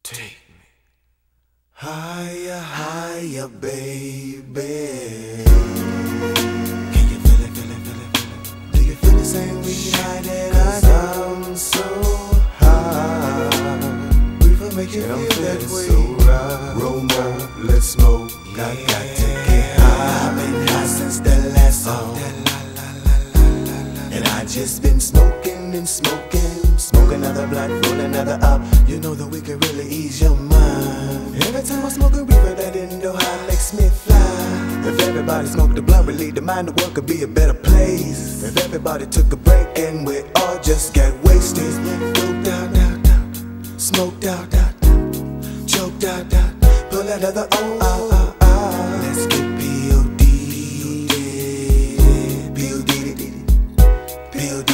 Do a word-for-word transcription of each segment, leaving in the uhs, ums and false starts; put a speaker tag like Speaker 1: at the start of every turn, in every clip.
Speaker 1: Take me higher, higher, baby. Can you feel it, feel it, feel it, feel it? Do you feel the same way I did? I'm so high. Reefer make you feel that way. So right. Roll more, let's smoke. I got to get high. I've been high since the last song. And I just been smoking and smoking. Smoke another blunt, roll another up. You know that we can really ease your mind. Every time I smoke a reefer, that Indo high makes me fly. If everybody smoked the blunt, relieve the mind, the world could be a better place. If everybody took a break and we all just get wasted. Smoked out, out, out. Smoked out, out, out. Choked out, out. Pull another O, out, out, out. Let's get P O D. P O D, P O D.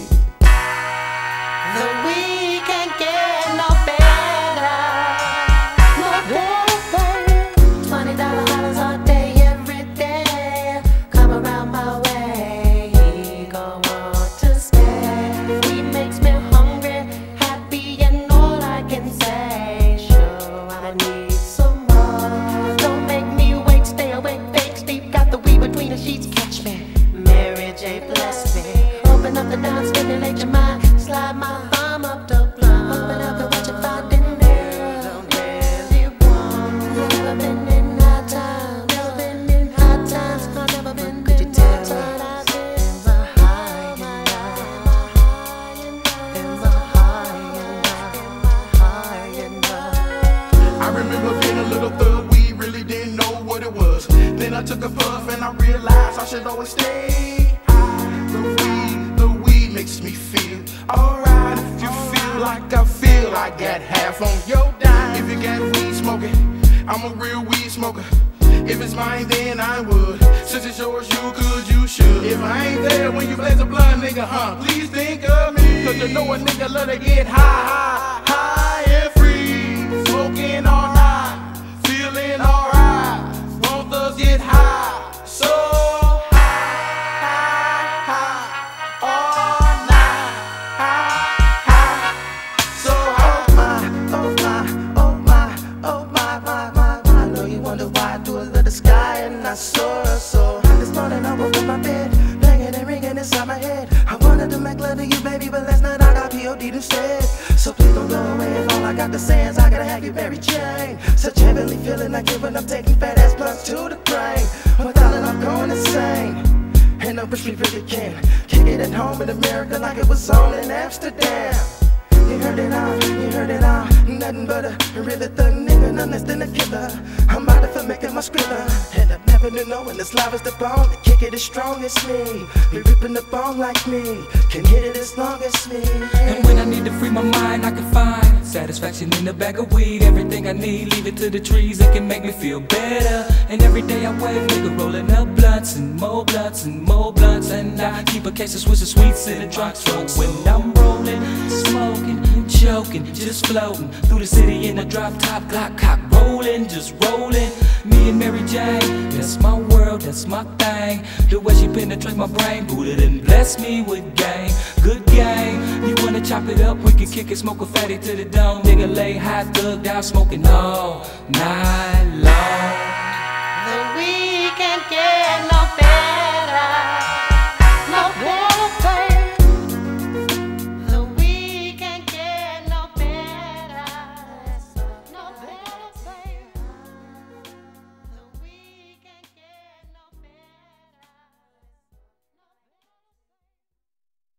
Speaker 2: Stimulate your mind, slide my thumb up the blunt. Open up and what you find in there. Don't really want. Never been in high times, never been in high times. I've never been in high times. I've been the high and high, in the high and high and high.
Speaker 3: I remember being a little thug, we really didn't know what it was. Then I took a puff and I realized I should always stay high. The weed, the weed makes me feel alright. If you feel like I feel, I got half on your dime. If you got weed smoking, I'm a real weed smoker. If it's mine, then I would. Since it's yours, you could, you should. If I ain't there when you blaze a blunt, nigga, huh? Please think of me. Cause you know a nigga love to get high, high, high and free. Smoking all night, feeling alright. Both us get high, so I saw her so this morning I woke up my bed, banging and ringing inside my head. I wanted to make love to you, baby, but last night I got P O D'd instead. So please don't go away, and all I got to say is I gotta have you, Mary Jane. Such heavenly feeling, I give when I'm taking fat ass blunts to the brain. Well, darling, I'm going insane, and I wish we really can kick it at home in America like it was on in Amsterdam. You heard it all, you heard it all. Nothing but a really thug nigga, none less than a killer. I'm out for making my skrilla, and I've never knew no one as live as the bone. The kick it as strong as me, be ripping the bone like me, can hit it as long as me.
Speaker 4: And when I need to free my mind, I can find satisfaction in the bag of weed. Everything I need, leave it to the trees, it can make me feel better. And every day I wake, nigga, rolling up blunts and more blunts and more blunts. And I keep a case of Swiss and sweets in the trunk. So when I'm rolling, smoking, choking, just floating through the city in a drop top, Glock cock, rolling, just rolling. Me and Mary Jane, that's my world, that's my thing. The way she penetrates my brain, Buddha done bless me with game, good game. You wanna chop it up, we can kick it, smoke a fatty to the dome. Nigga lay high, thug down, smoking all night long.
Speaker 2: The weekend can